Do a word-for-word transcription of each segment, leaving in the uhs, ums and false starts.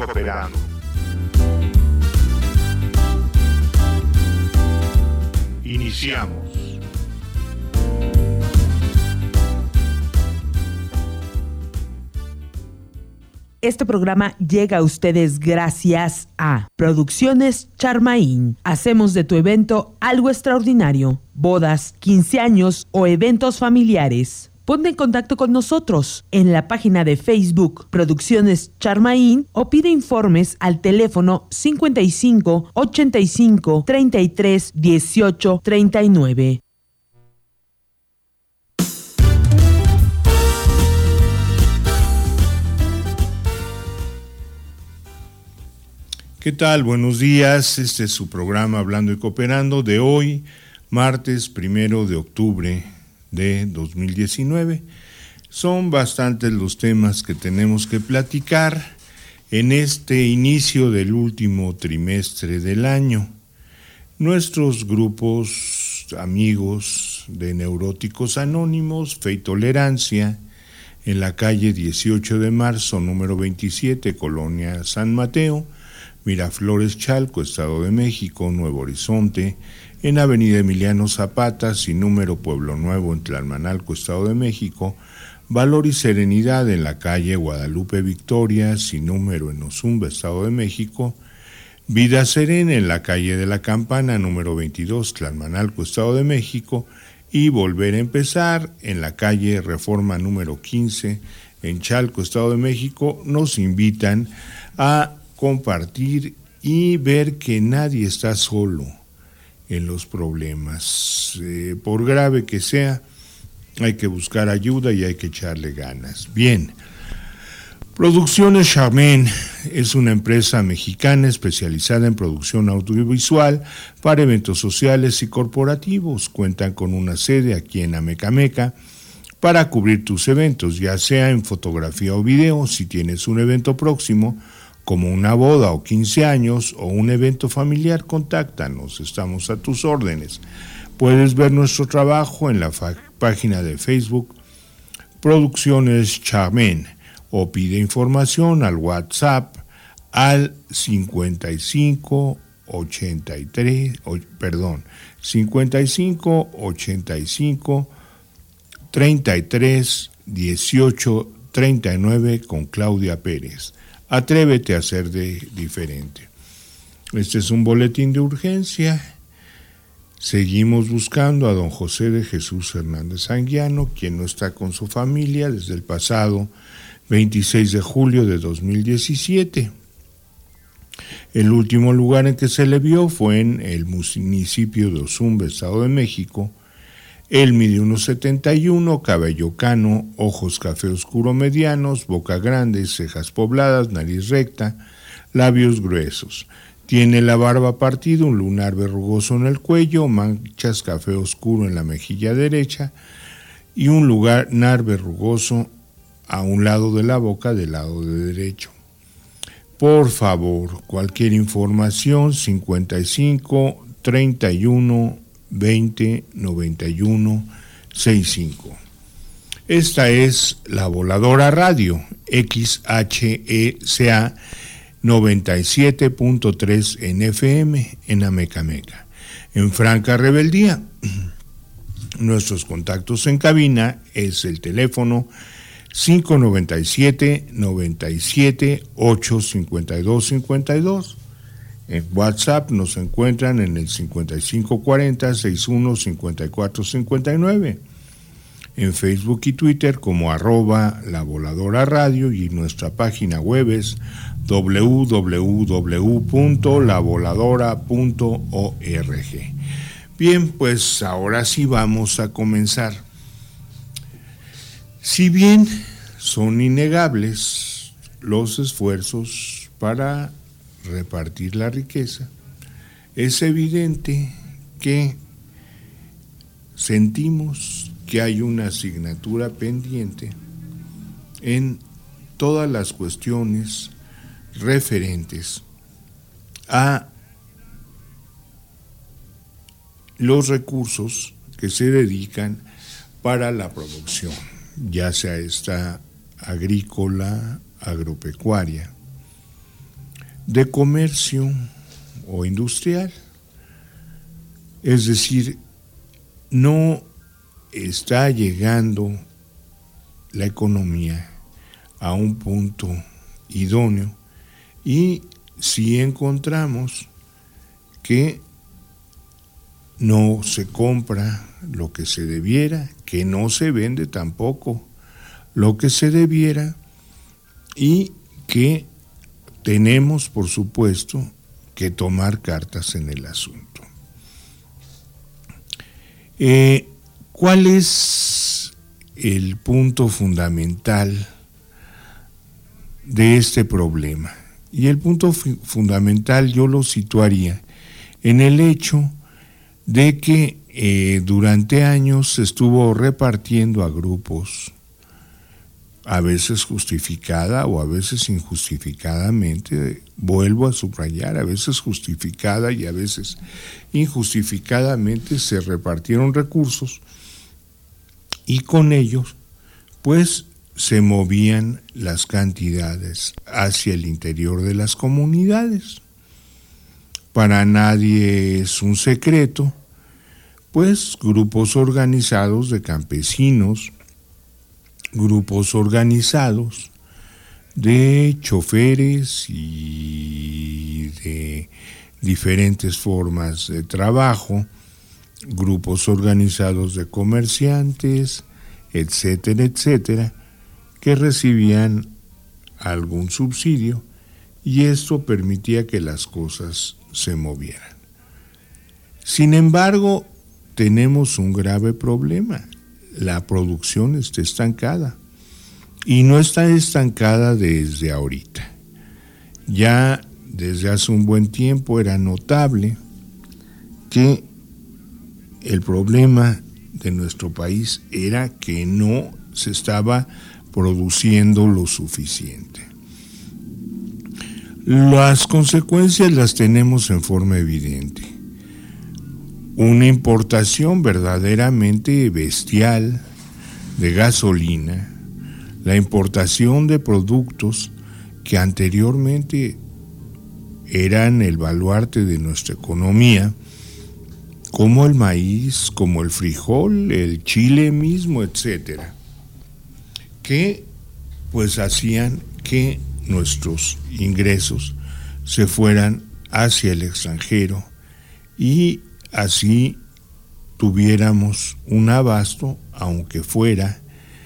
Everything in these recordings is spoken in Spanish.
Cooperando. Iniciamos. Este programa llega a ustedes gracias a Producciones Charmaín. Hacemos de tu evento algo extraordinario. Bodas, quince años o eventos familiares. Ponte en contacto con nosotros en la página de Facebook Producciones Charmaín o pide informes al teléfono cincuenta y cinco, ochenta y cinco, treinta y tres, dieciocho, treinta y nueve. ¿Qué tal? Buenos días. Este es su programa Hablando y Cooperando de hoy, martes primero de octubre de dos mil diecinueve. Son bastantes los temas que tenemos que platicar en este inicio del último trimestre del año. Nuestros grupos amigos de Neuróticos Anónimos, Fe y Tolerancia, en la calle dieciocho de marzo, número veintisiete, Colonia San Mateo, Miraflores, Chalco, Estado de México, Nuevo Horizonte, en Avenida Emiliano Zapata, sin número, Pueblo Nuevo, en Tlalmanalco, Estado de México, Valor y Serenidad en la calle Guadalupe Victoria, sin número, en Ozumba, Estado de México, Vida Serena en la calle de la Campana, número veintidós, Tlalmanalco, Estado de México, y Volver a Empezar en la calle Reforma número quince, en Chalco, Estado de México, nos invitan a compartir y ver que nadie está solo en los problemas. Eh, por grave que sea, hay que buscar ayuda y hay que echarle ganas. Bien, Producciones Charmaín es una empresa mexicana especializada en producción audiovisual para eventos sociales y corporativos. Cuentan con una sede aquí en Amecameca para cubrir tus eventos, ya sea en fotografía o video. Si tienes un evento próximo, como una boda o quince años o un evento familiar, contáctanos, estamos a tus órdenes. Puedes ver nuestro trabajo en la fa- página de Facebook Producciones Charmaín o pide información al WhatsApp al cincuenta y cinco ochenta y tres, o, perdón, cincuenta y cinco ochenta y cinco treinta y tres dieciocho treinta y nueve con Claudia Pérez. Atrévete a ser de diferente. Este es un boletín de urgencia. Seguimos buscando a don José de Jesús Hernández Anguiano, quien no está con su familia desde el pasado veintiséis de julio de dos mil diecisiete. El último lugar en que se le vio fue en el municipio de Ozumba, Estado de México. Él mide uno setenta y uno, cabello cano, ojos café oscuro medianos, boca grande, cejas pobladas, nariz recta, labios gruesos. Tiene la barba partida, un lunar verrugoso en el cuello, manchas café oscuro en la mejilla derecha y un lunar verrugoso a un lado de la boca del lado de derecho. Por favor, cualquier información, cincuenta y cinco treinta y uno veinte noventa y uno sesenta y cinco. Esta es La Voladora Radio, X H E C A noventa y siete punto tres en F M en Amecameca. En franca rebeldía, nuestros contactos en cabina es el teléfono cinco noventa y siete noventa y siete ocho cincuenta y dos cincuenta y dos. En WhatsApp nos encuentran en el cincuenta y cinco cuarenta sesenta y uno cincuenta y cuatro cincuenta y nueve. En Facebook y Twitter como arroba La Voladora Radio, y nuestra página web es doble u doble u doble u punto la voladora punto org. Bien, pues ahora sí vamos a comenzar. Si bien son innegables los esfuerzos para repartir la riqueza, es evidente que sentimos que hay una asignatura pendiente en todas las cuestiones referentes a los recursos que se dedican para la producción, ya sea esta agrícola, agropecuaria. de comercio o industrial. Es decir, no está llegando la economía a un punto idóneo, y si encontramos que no se compra lo que se debiera, que no se vende tampoco lo que se debiera, y que tenemos, por supuesto, que tomar cartas en el asunto. Eh, ¿Cuál es el punto fundamental de este problema? Y el punto fu- fundamental yo lo situaría en el hecho de que eh, durante años se estuvo repartiendo a grupos, a veces justificada o a veces injustificadamente, vuelvo a subrayar, a veces justificada y a veces injustificadamente se repartieron recursos, y con ellos pues se movían las cantidades hacia el interior de las comunidades. Para nadie es un secreto, pues grupos organizados de campesinos, grupos organizados de choferes y de diferentes formas de trabajo, grupos organizados de comerciantes, etcétera, etcétera, que recibían algún subsidio, y esto permitía que las cosas se movieran. Sin embargo, tenemos un grave problema. La producción está estancada, y no está estancada desde ahorita. Ya desde hace un buen tiempo era notable que el problema de nuestro país era que no se estaba produciendo lo suficiente. Las consecuencias las tenemos en forma evidente. Una importación verdaderamente bestial de gasolina, la importación de productos que anteriormente eran el baluarte de nuestra economía, como el maíz, como el frijol, el chile mismo, etcétera, que pues hacían que nuestros ingresos se fueran hacia el extranjero y así tuviéramos un abasto, aunque fuera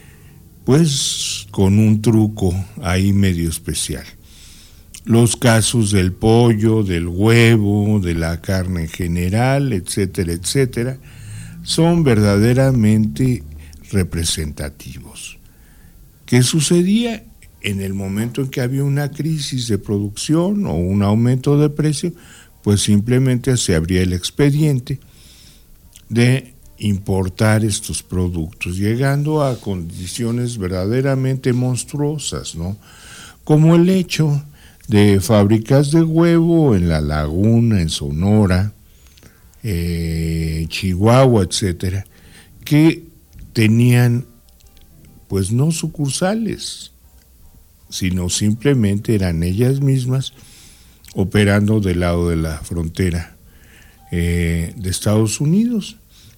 pues con un truco ahí medio especial. Los casos del pollo, del huevo, de la carne en general, etcétera, etcétera, son verdaderamente representativos. ¿Qué sucedía? En el momento en que había una crisis de producción o un aumento de precio, pues simplemente se abría el expediente de importar estos productos, llegando a condiciones verdaderamente monstruosas, ¿no? Como el hecho de fábricas de huevo en La Laguna, en Sonora, eh, Chihuahua, etcétera, que tenían pues no sucursales, sino simplemente eran ellas mismas operando del lado de la frontera eh, de Estados Unidos.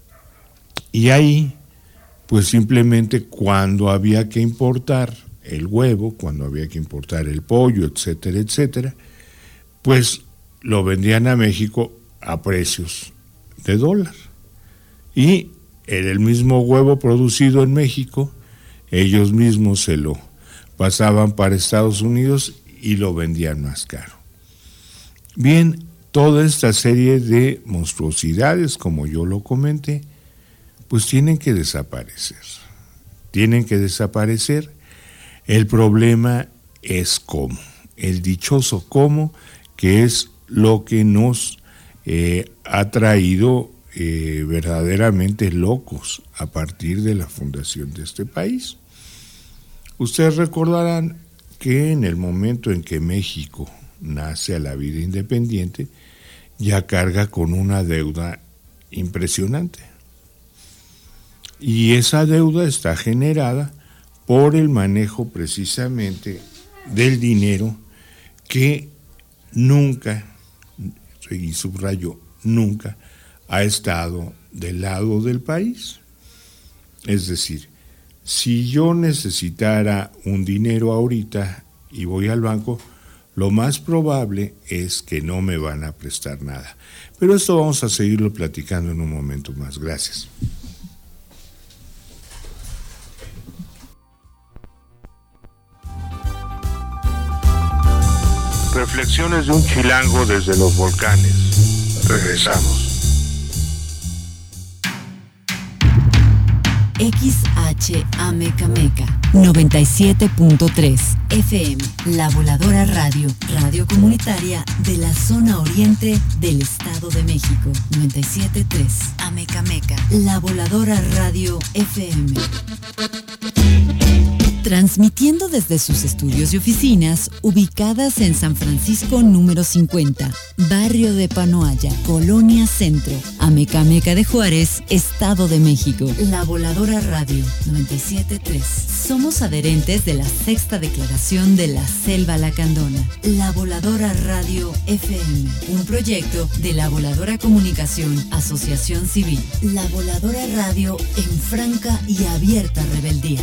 Y ahí, pues simplemente cuando había que importar el huevo, cuando había que importar el pollo, etcétera, etcétera, pues lo vendían a México a precios de dólar. Y era el mismo huevo producido en México, ellos mismos se lo pasaban para Estados Unidos y lo vendían más caro. Bien, toda esta serie de monstruosidades, como yo lo comenté, pues tienen que desaparecer. Tienen que desaparecer. El problema es cómo, el dichoso cómo, que es lo que nos eh, ha traído eh, verdaderamente locos a partir de la fundación de este país. Ustedes recordarán que en el momento en que México nace a la vida independiente, ya carga con una deuda impresionante. Y esa deuda está generada por el manejo precisamente del dinero que nunca, y subrayo, nunca ha estado del lado del país. Es decir, si yo necesitara un dinero ahorita y voy al banco, lo más probable es que no me van a prestar nada. Pero esto vamos a seguirlo platicando en un momento más. Gracias. Reflexiones de un chilango desde los volcanes. Regresamos. X H Amecameca noventa y siete punto tres F M, La Voladora Radio, radio comunitaria de la zona oriente del Estado de México. noventa y siete punto tres Amecameca, La Voladora Radio F M. Transmitiendo desde sus estudios y oficinas, ubicadas en San Francisco número cincuenta, barrio de Panoaya, Colonia Centro, Amecameca de Juárez, Estado de México. La Voladora Radio noventa y siete punto tres. Somos adherentes de la Sexta Declaración de la Selva Lacandona. La Voladora Radio F M, un proyecto de La Voladora Comunicación, Asociación Civil. La Voladora Radio en franca y abierta rebeldía.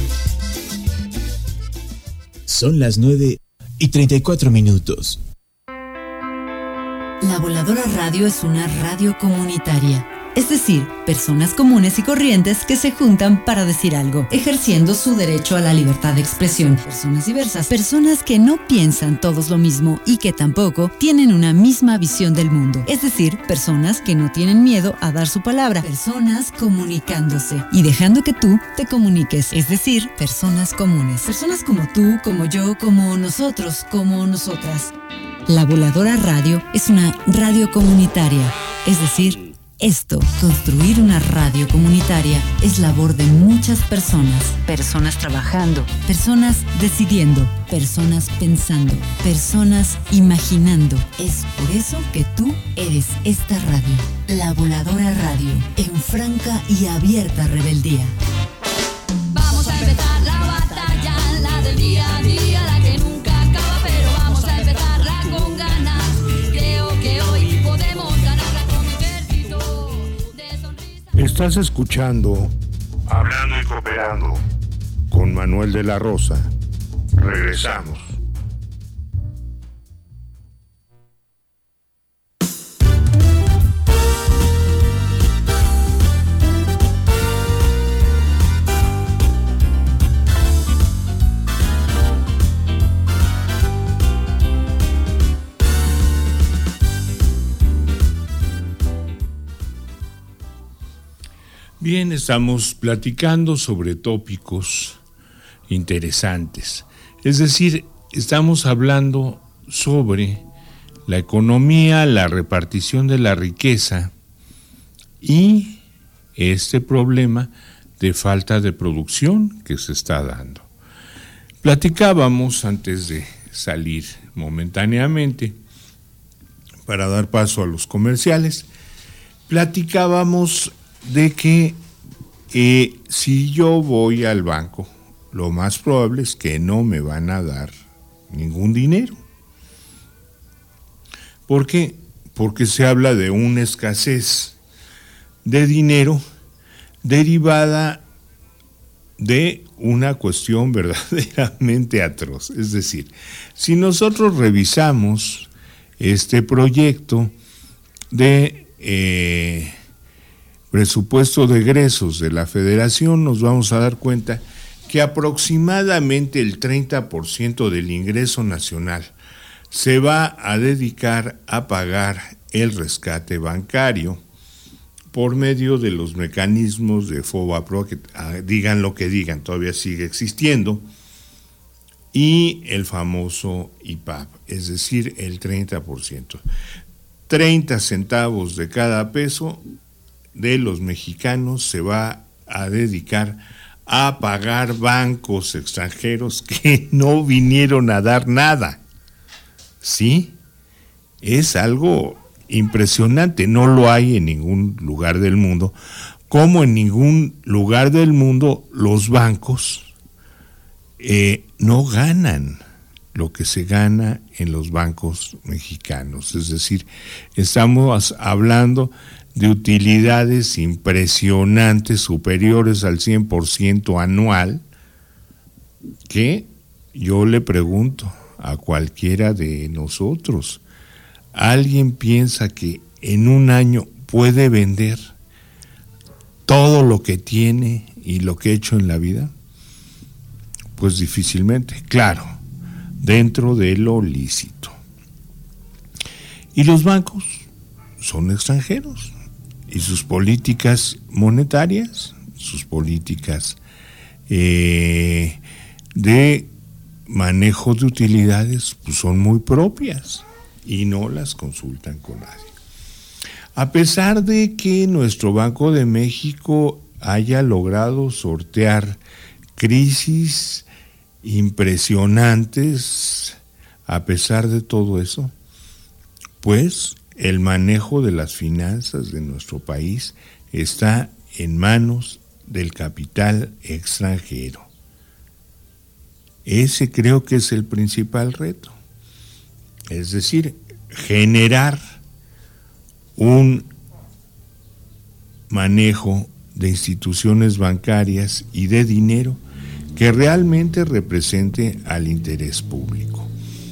Son las nueve y treinta y cuatro minutos. La Voladora Radio es una radio comunitaria, es decir, personas comunes y corrientes que se juntan para decir algo, ejerciendo su derecho a la libertad de expresión. Personas diversas, personas que no piensan todos lo mismo y que tampoco tienen una misma visión del mundo, es decir, personas que no tienen miedo a dar su palabra, personas comunicándose y dejando que tú te comuniques, es decir, personas comunes, personas como tú, como yo, como nosotros, como nosotras. La Voladora Radio es una radio comunitaria, es decir, esto, construir una radio comunitaria, es labor de muchas personas. Personas trabajando, personas decidiendo, personas pensando, personas imaginando. Es por eso que tú eres esta radio, La Voladora Radio, en franca y abierta rebeldía. Vamos a empezar la batalla, la del día a día, la que nunca acaba, pero vamos a empezarla con ganas. Creo que hoy podemos ganarla con mi ejército de sonrisas. Estás escuchando Hablando y Cooperando con Manuel de la Rosa. Regresamos. Bien, estamos platicando sobre tópicos interesantes. Es decir, estamos hablando sobre la economía, la repartición de la riqueza y este problema de falta de producción que se está dando. Platicábamos antes de salir momentáneamente para dar paso a los comerciales, platicábamos de que eh, si yo voy al banco, lo más probable es que no me van a dar ningún dinero. ¿Por qué? Porque se habla de una escasez de dinero derivada de una cuestión verdaderamente atroz. Es decir, si nosotros revisamos este proyecto de eh, presupuesto de egresos de la Federación, nos vamos a dar cuenta que aproximadamente el treinta por ciento del ingreso nacional se va a dedicar a pagar el rescate bancario por medio de los mecanismos de FOBAPROA, que digan lo que digan, todavía sigue existiendo, y el famoso I P A B, es decir, el treinta por ciento. treinta centavos de cada peso de los mexicanos se va a dedicar a pagar bancos extranjeros que no vinieron a dar nada. ¿Sí? Es algo impresionante, no lo hay en ningún lugar del mundo, como en ningún lugar del mundo los bancos eh, no ganan lo que se gana en los bancos mexicanos. Es decir, estamos hablando de utilidades impresionantes, superiores al cien por ciento anual, que yo le pregunto a cualquiera de nosotros, ¿alguien piensa que en un año puede vender todo lo que tiene y lo que ha hecho en la vida? Pues difícilmente, claro, dentro de lo lícito. Y los bancos son extranjeros, y sus políticas monetarias, sus políticas eh, de manejo de utilidades, pues son muy propias y no las consultan con nadie. A pesar de que nuestro Banco de México haya logrado sortear crisis impresionantes, a pesar de todo eso, pues el manejo de las finanzas de nuestro país está en manos del capital extranjero. Ese creo que es el principal reto. Es decir, generar un manejo de instituciones bancarias y de dinero que realmente represente al interés público.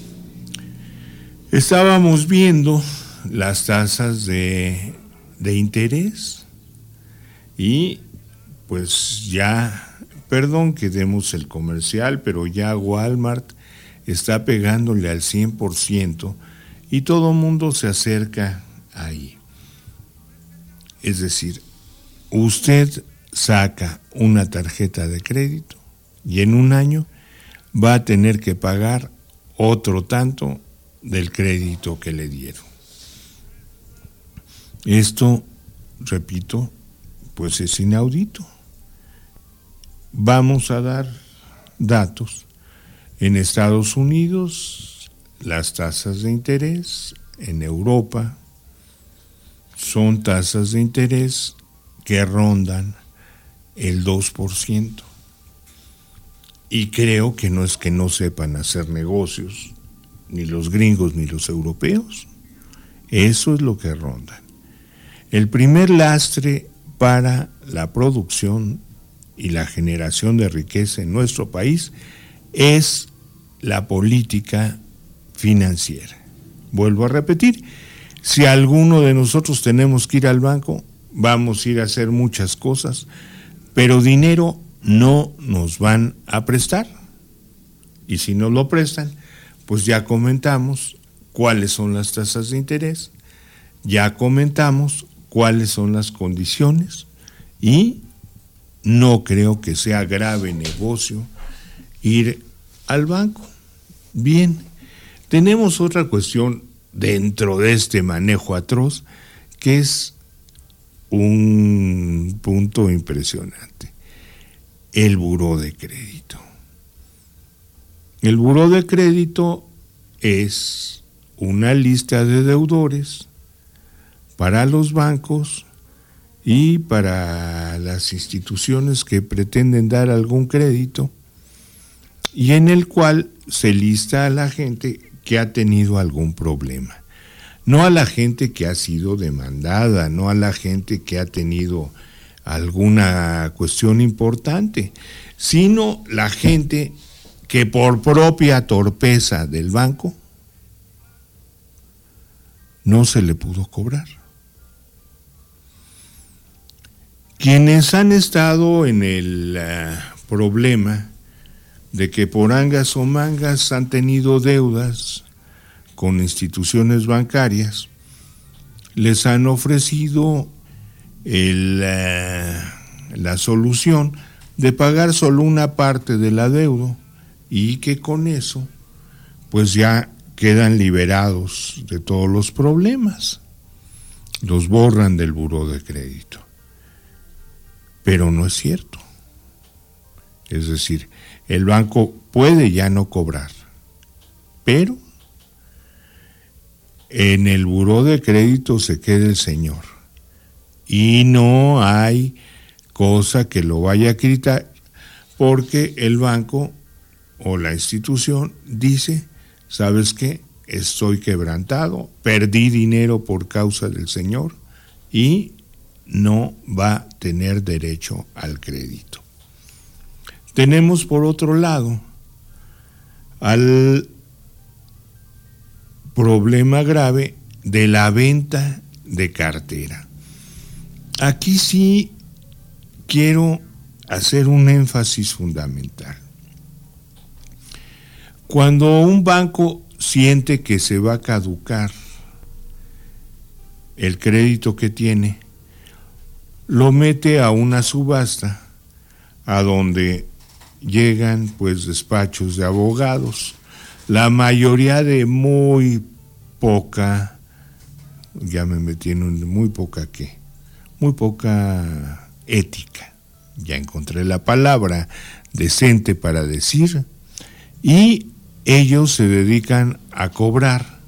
Estábamos viendo las tasas de, de interés y pues ya, perdón que demos el comercial, pero ya Walmart está pegándole al cien por ciento y todo mundo se acerca ahí. Es decir, usted saca una tarjeta de crédito y en un año va a tener que pagar otro tanto del crédito que le dieron. Esto, repito, pues es inaudito. Vamos a dar datos. En Estados Unidos, las tasas de interés, en Europa, son tasas de interés que rondan el dos por ciento. Y creo que no es que no sepan hacer negocios, ni los gringos ni los europeos. Eso es lo que rondan. El primer lastre para la producción y la generación de riqueza en nuestro país es la política financiera. Vuelvo a repetir, si alguno de nosotros tenemos que ir al banco, vamos a ir a hacer muchas cosas, pero dinero no nos van a prestar. Y si nos lo prestan, pues ya comentamos cuáles son las tasas de interés, ya comentamos cuáles son las condiciones y no creo que sea grave negocio ir al banco. Bien, tenemos otra cuestión dentro de este manejo atroz que es un punto impresionante: el buró de crédito. El buró de crédito es una lista de deudores para los bancos y para las instituciones que pretenden dar algún crédito, y en el cual se lista a la gente que ha tenido algún problema. No a la gente que ha sido demandada, no a la gente que ha tenido alguna cuestión importante, sino la gente que por propia torpeza del banco no se le pudo cobrar. Quienes han estado en el uh, problema de que por angas o mangas han tenido deudas con instituciones bancarias, les han ofrecido el, uh, la solución de pagar solo una parte del adeudo y que con eso pues ya quedan liberados de todos los problemas, los borran del buró de crédito. Pero no es cierto. Es decir, el banco puede ya no cobrar, pero en el buró de crédito se queda el señor y no hay cosa que lo vaya a quitar, porque el banco o la institución dice ¿sabes qué? Estoy quebrantado, perdí dinero por causa del Señor y no va a tener derecho al crédito. Tenemos por otro lado al problema grave de la venta de cartera. Aquí sí quiero hacer un énfasis fundamental. Cuando un banco siente que se va a caducar el crédito que tiene, lo mete a una subasta a donde llegan pues despachos de abogados, la mayoría de muy poca, ya me metí en un, muy poca qué, muy poca ética, ya encontré la palabra decente para decir, y ellos se dedican a cobrar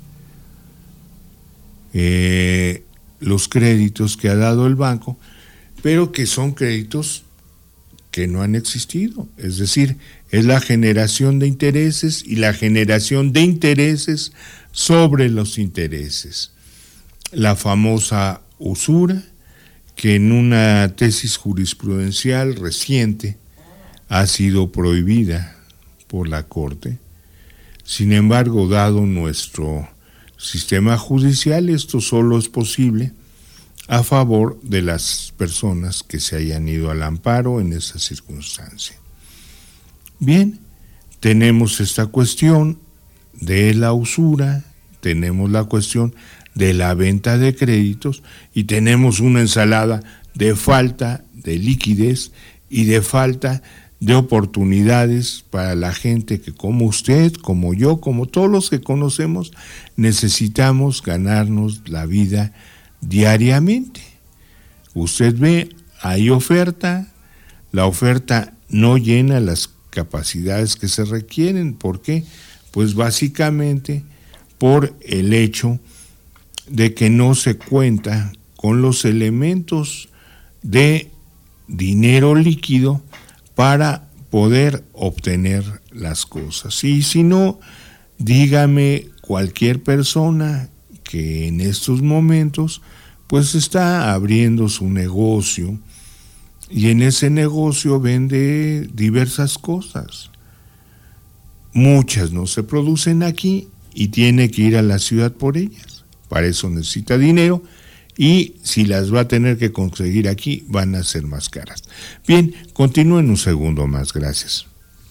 eh, los créditos que ha dado el banco, pero que son créditos que no han existido, es decir, es la generación de intereses y la generación de intereses sobre los intereses. La famosa usura, que en una tesis jurisprudencial reciente ha sido prohibida por la Corte. Sin embargo, dado nuestro sistema judicial, esto solo es posible a favor de las personas que se hayan ido al amparo en esa circunstancia. Bien, tenemos esta cuestión de la usura, tenemos la cuestión de la venta de créditos y tenemos una ensalada de falta de liquidez y de falta de oportunidades para la gente que, como usted, como yo, como todos los que conocemos, necesitamos ganarnos la vida diariamente. Usted ve, hay oferta, la oferta no llena las capacidades que se requieren. ¿Por qué? Pues básicamente por el hecho de que no se cuenta con los elementos de dinero líquido para poder obtener las cosas. Y si no, dígame cualquier persona que en estos momentos pues está abriendo su negocio y en ese negocio vende diversas cosas. Muchas no se producen aquí y tiene que ir a la ciudad por ellas. Para eso necesita dinero y si las va a tener que conseguir aquí van a ser más caras. Bien, continúen un segundo más, gracias.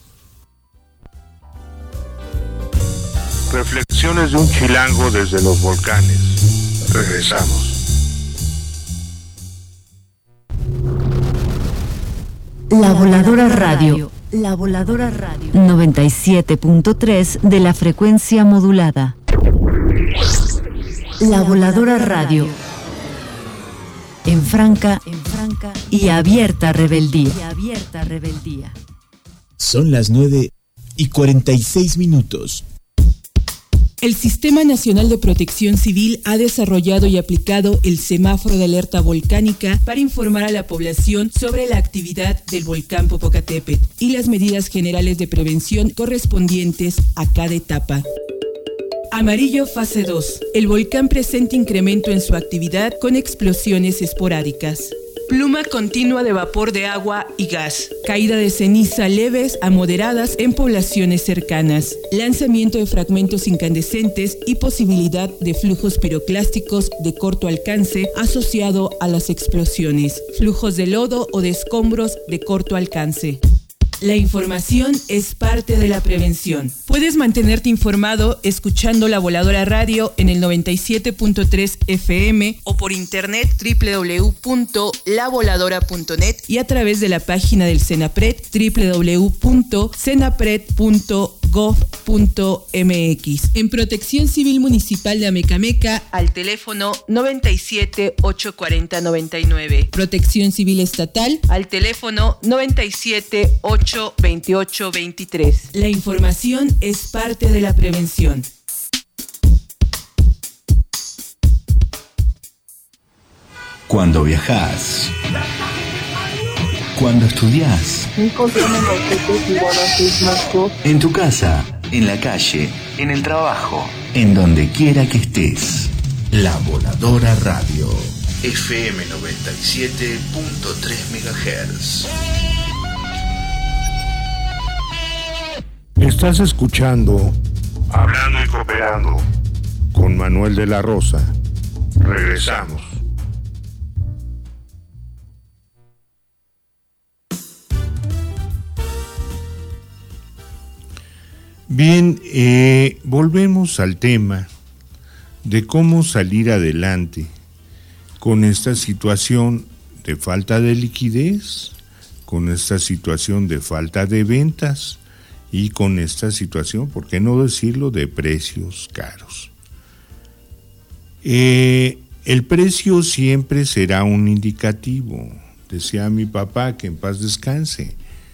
Reflexiones de un chilango desde los volcanes. Regresamos. La Voladora Radio. La Voladora Radio. noventa y siete punto tres de la frecuencia modulada. La Voladora Radio. En franca, en franca y abierta rebeldía. Y abierta rebeldía. Son las nueve y cuarenta y seis minutos. El Sistema Nacional de Protección Civil ha desarrollado y aplicado el semáforo de alerta volcánica para informar a la población sobre la actividad del volcán Popocatépetl y las medidas generales de prevención correspondientes a cada etapa. Amarillo fase dos. El volcán presenta incremento en su actividad con explosiones esporádicas. Pluma continua de vapor de agua y gas. Caída de ceniza leves a moderadas en poblaciones cercanas. Lanzamiento de fragmentos incandescentes y posibilidad de flujos piroclásticos de corto alcance asociado a las explosiones. Flujos de lodo o de escombros de corto alcance. La información es parte de la prevención. Puedes mantenerte informado escuchando La Voladora Radio en el noventa y siete punto tres F M o por internet doble u doble u doble u punto la voladora punto net y a través de la página del CENAPRED doble u doble u doble u punto cenapred punto gov punto m x. En Protección Civil Municipal de Amecameca al teléfono noventa y siete, ochocientos cuarenta, noventa y nueve. Protección Civil Estatal al teléfono noventa y siete, ochocientos veintiocho, veintitrés. La información es parte de la prevención. Cuando viajas, cuando estudias, en tu casa, en la calle, en el trabajo, en donde quiera que estés. La Voladora Radio, F M noventa y siete punto tres megahertz. Estás escuchando Hablando y Cooperando con Manuel de la Rosa. Regresamos. Bien, eh, volvemos al tema de cómo salir adelante con esta situación de falta de liquidez, con esta situación de falta de ventas y con esta situación, ¿por qué no decirlo?, de precios caros. Eh, el precio siempre será un indicativo, decía mi papá, que en paz descanse.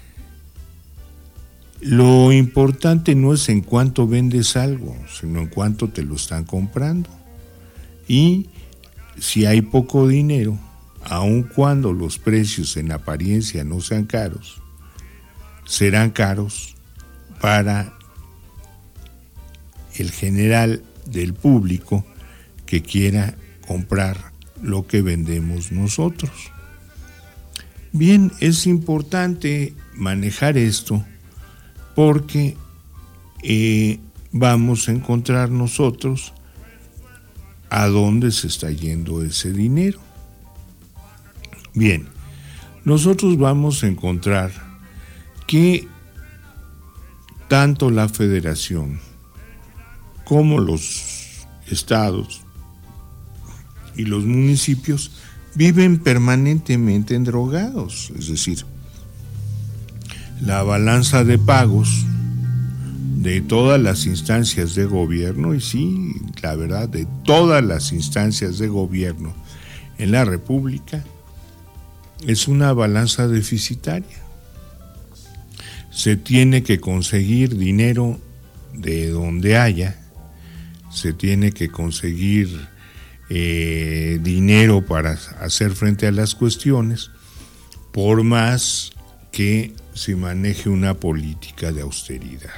Lo importante no es en cuánto vendes algo, sino en cuánto te lo están comprando. Y si hay poco dinero, aun cuando los precios en apariencia no sean caros, serán caros para el general del público que quiera comprar lo que vendemos nosotros. Bien, es importante manejar esto porque eh, vamos a encontrar nosotros a dónde se está yendo ese dinero. Bien, nosotros vamos a encontrar que tanto la federación como los estados y los municipios viven permanentemente endrogados, es decir, la balanza de pagos de todas las instancias de gobierno, y sí, la verdad, de todas las instancias de gobierno en la República, es una balanza deficitaria. Se tiene que conseguir dinero de donde haya, se tiene que conseguir eh, dinero para hacer frente a las cuestiones, por más que se maneje una política de austeridad.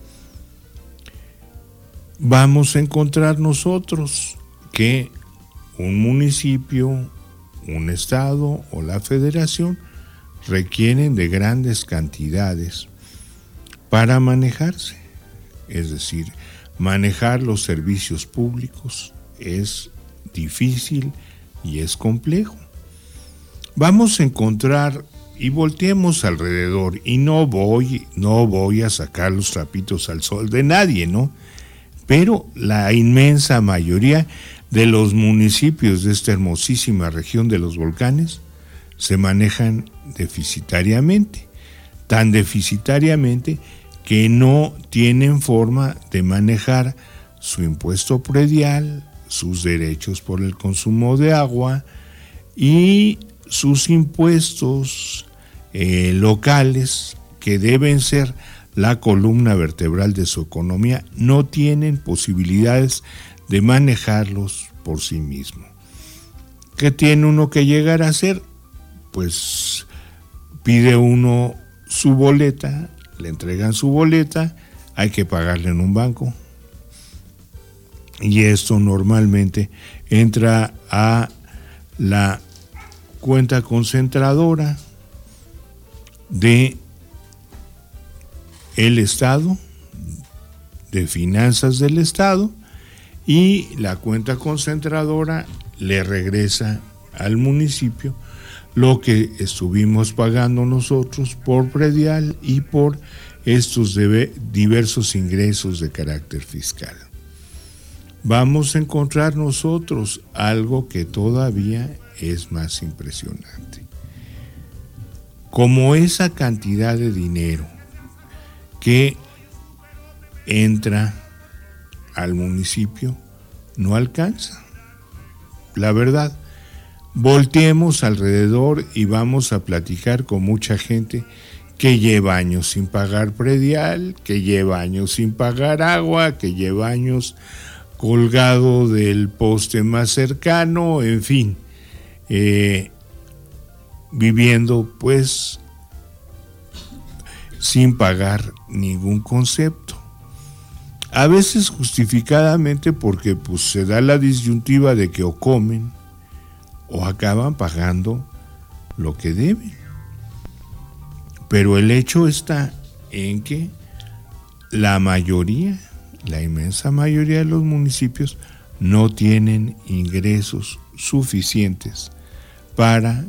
Vamos a encontrar nosotros que un municipio, un estado o la federación requieren de grandes cantidades para manejarse. Es decir, manejar los servicios públicos es difícil y es complejo. Vamos a encontrar, y volteemos alrededor, y no voy, no voy a sacar los trapitos al sol de nadie, ¿no? Pero la inmensa mayoría de los municipios de esta hermosísima región de los volcanes se manejan deficitariamente, tan deficitariamente que no tienen forma de manejar su impuesto predial, sus derechos por el consumo de agua y sus impuestos eh, locales, que deben ser la columna vertebral de su economía, no tienen posibilidades de manejarlos por sí mismo. ¿Qué tiene uno que llegar a hacer? Pues pide uno su boleta, le entregan su boleta, hay que pagarle en un banco. Y esto normalmente entra a la cuenta concentradora de el Estado, de finanzas del Estado, y la cuenta concentradora le regresa al municipio lo que estuvimos pagando nosotros por predial y por estos debe, diversos ingresos de carácter fiscal. Vamos a encontrar nosotros algo que todavía es más impresionante. Como esa cantidad de dinero que entra al municipio no alcanza. La verdad, volteemos alrededor y vamos a platicar con mucha gente que lleva años sin pagar predial, que lleva años sin pagar agua, que lleva años colgado del poste más cercano, en fin, eh, viviendo pues sin pagar ningún concepto. a veces justificadamente porque pues se da la disyuntiva de que o comen o acaban pagando lo que deben. Pero el hecho está en que la mayoría, la inmensa mayoría de los municipios no tienen ingresos suficientes para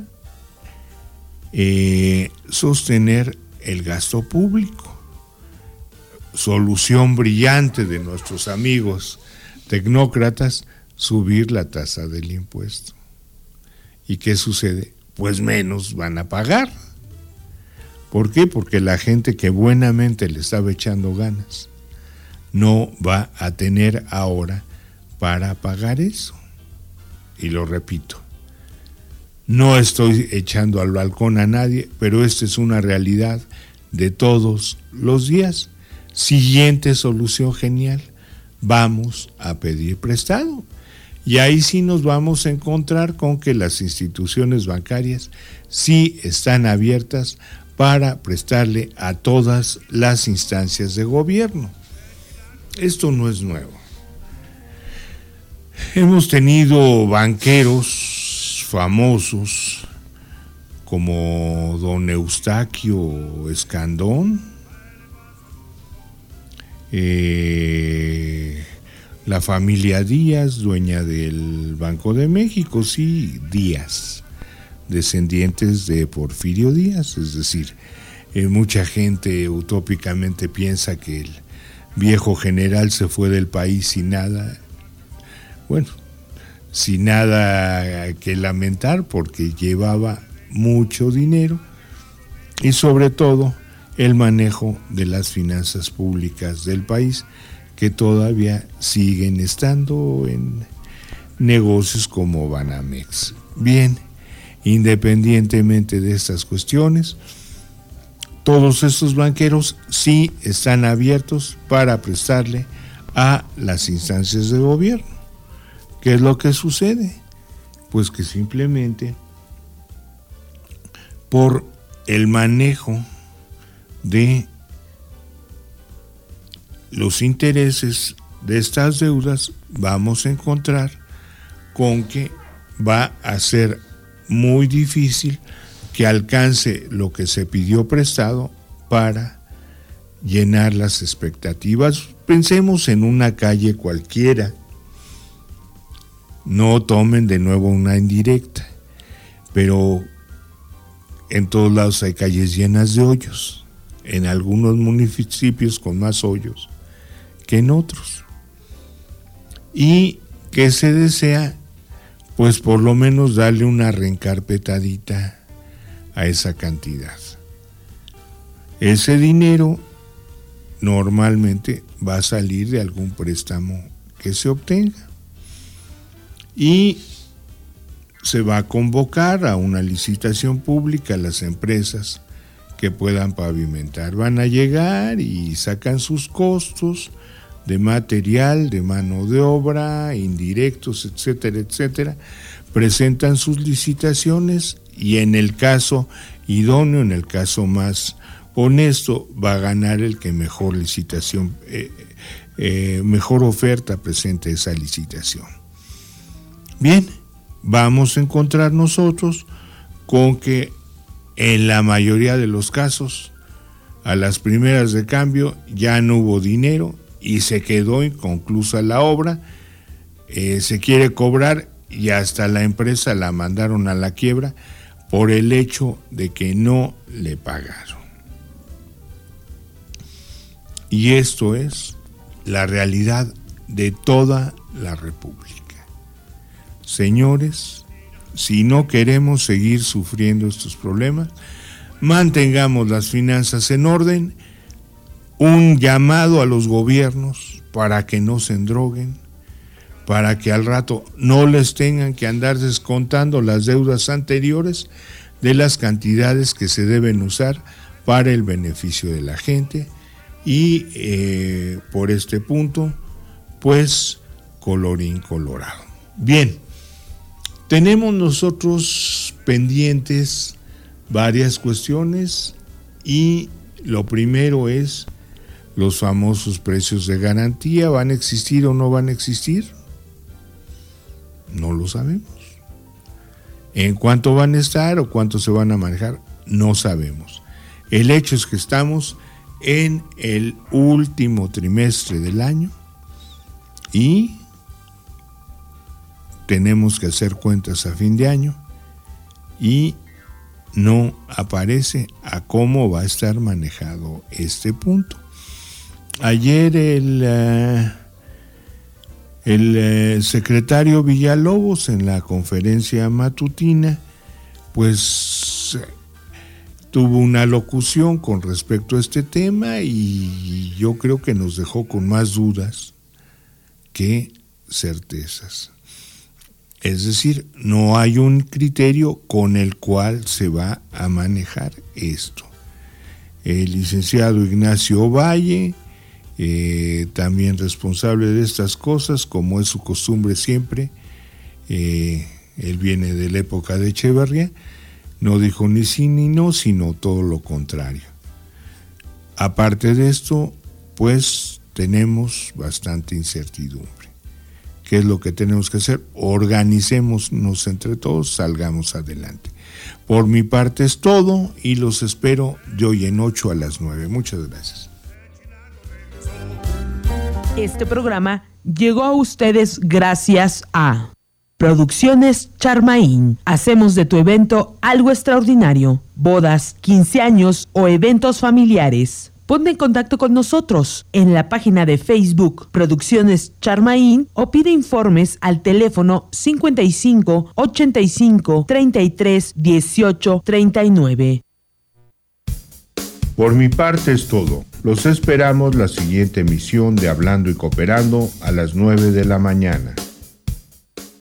eh, sostener el gasto público. Solución brillante de nuestros amigos tecnócratas, subir la tasa del impuesto. ¿Y qué sucede? Pues menos van a pagar. ¿Por qué? Porque la gente que buenamente le estaba echando ganas no va a tener ahora para pagar eso. Y lo repito, no estoy echando al balcón a nadie, pero esta es una realidad de todos los días. Siguiente solución genial, vamos a pedir prestado. Y ahí sí nos vamos a encontrar con que las instituciones bancarias sí están abiertas para prestarle a todas las instancias de gobierno. Esto no es nuevo. Hemos tenido banqueros famosos como don Eustaquio Escandón, eh, la familia Díaz, dueña del Banco de México, sí, Díaz, descendientes de Porfirio Díaz, es decir, eh, mucha gente utópicamente piensa que el viejo general se fue del país sin nada, bueno, sin nada que lamentar porque llevaba mucho dinero y sobre todo el manejo de las finanzas públicas del país, que todavía siguen estando en negocios como Banamex. Bien, independientemente de estas cuestiones, todos estos banqueros sí están abiertos para prestarle a las instancias de gobierno. ¿Qué es lo que sucede? Pues que simplemente por el manejo de los intereses de estas deudas vamos a encontrar con que va a ser muy difícil que alcance lo que se pidió prestado para llenar las expectativas. Pensemos en una calle cualquiera, no tomen de nuevo una indirecta, pero en todos lados hay calles llenas de hoyos, en algunos municipios con más hoyos que en otros. ¿Y qué se desea? Pues por lo menos darle una reencarpetadita a esa cantidad. Ese dinero normalmente va a salir de algún préstamo que se obtenga y se va a convocar a una licitación pública a las empresas que puedan pavimentar. Van a llegar y sacan sus costos de material, de mano de obra, indirectos, etcétera, etcétera, presentan sus licitaciones y en el caso idóneo, en el caso más honesto, va a ganar el que mejor licitación, eh, eh, mejor oferta presente esa licitación. Bien, vamos a encontrar nosotros con que en la mayoría de los casos, a las primeras de cambio ya no hubo dinero y se quedó inconclusa la obra, eh, se quiere cobrar y hasta la empresa la mandaron a la quiebra por el hecho de que no le pagaron. Y esto es la realidad de toda la República. Señores, si no queremos seguir sufriendo estos problemas, mantengamos las finanzas en orden. Un llamado a los gobiernos para que no se endroguen, para que al rato no les tengan que andar descontando las deudas anteriores de las cantidades que se deben usar para el beneficio de la gente. Y eh, por este punto, pues, colorín colorado. Bien, tenemos nosotros pendientes varias cuestiones y lo primero es Los famosos precios de garantía, ¿van a existir o no van a existir? No lo sabemos. ¿En cuánto van a estar o cuánto se van a manejar? No sabemos. El hecho es que estamos en el último trimestre del año y tenemos que hacer cuentas a fin de año y no aparece a cómo va a estar manejado este punto. Ayer el, uh, el uh, secretario Villalobos en la conferencia matutina pues tuvo una locución con respecto a este tema y yo creo que nos dejó con más dudas que certezas. Es decir, no hay un criterio con el cual se va a manejar esto. El licenciado Ignacio Valle, eh, también responsable de estas cosas, como es su costumbre siempre, eh, él viene de la época de Echeverría, no dijo ni sí ni no, sino todo lo contrario. Aparte de esto, pues tenemos bastante incertidumbre. ¿Qué es lo que tenemos que hacer? Organicémonos entre todos, salgamos adelante. Por mi parte es todo y los espero de hoy en ocho a las nueve. Muchas gracias. Este programa llegó a ustedes gracias a Producciones Charmaín. Hacemos de tu evento algo extraordinario. Bodas, quince años o eventos familiares. Ponte en contacto con nosotros en la página de Facebook Producciones Charmaín o pide informes al teléfono cincuenta y cinco, ochenta y cinco, treinta y tres, dieciocho, treinta y nueve. Por mi parte es todo. Los esperamos la siguiente emisión de Hablando y Cooperando a las nueve de la mañana.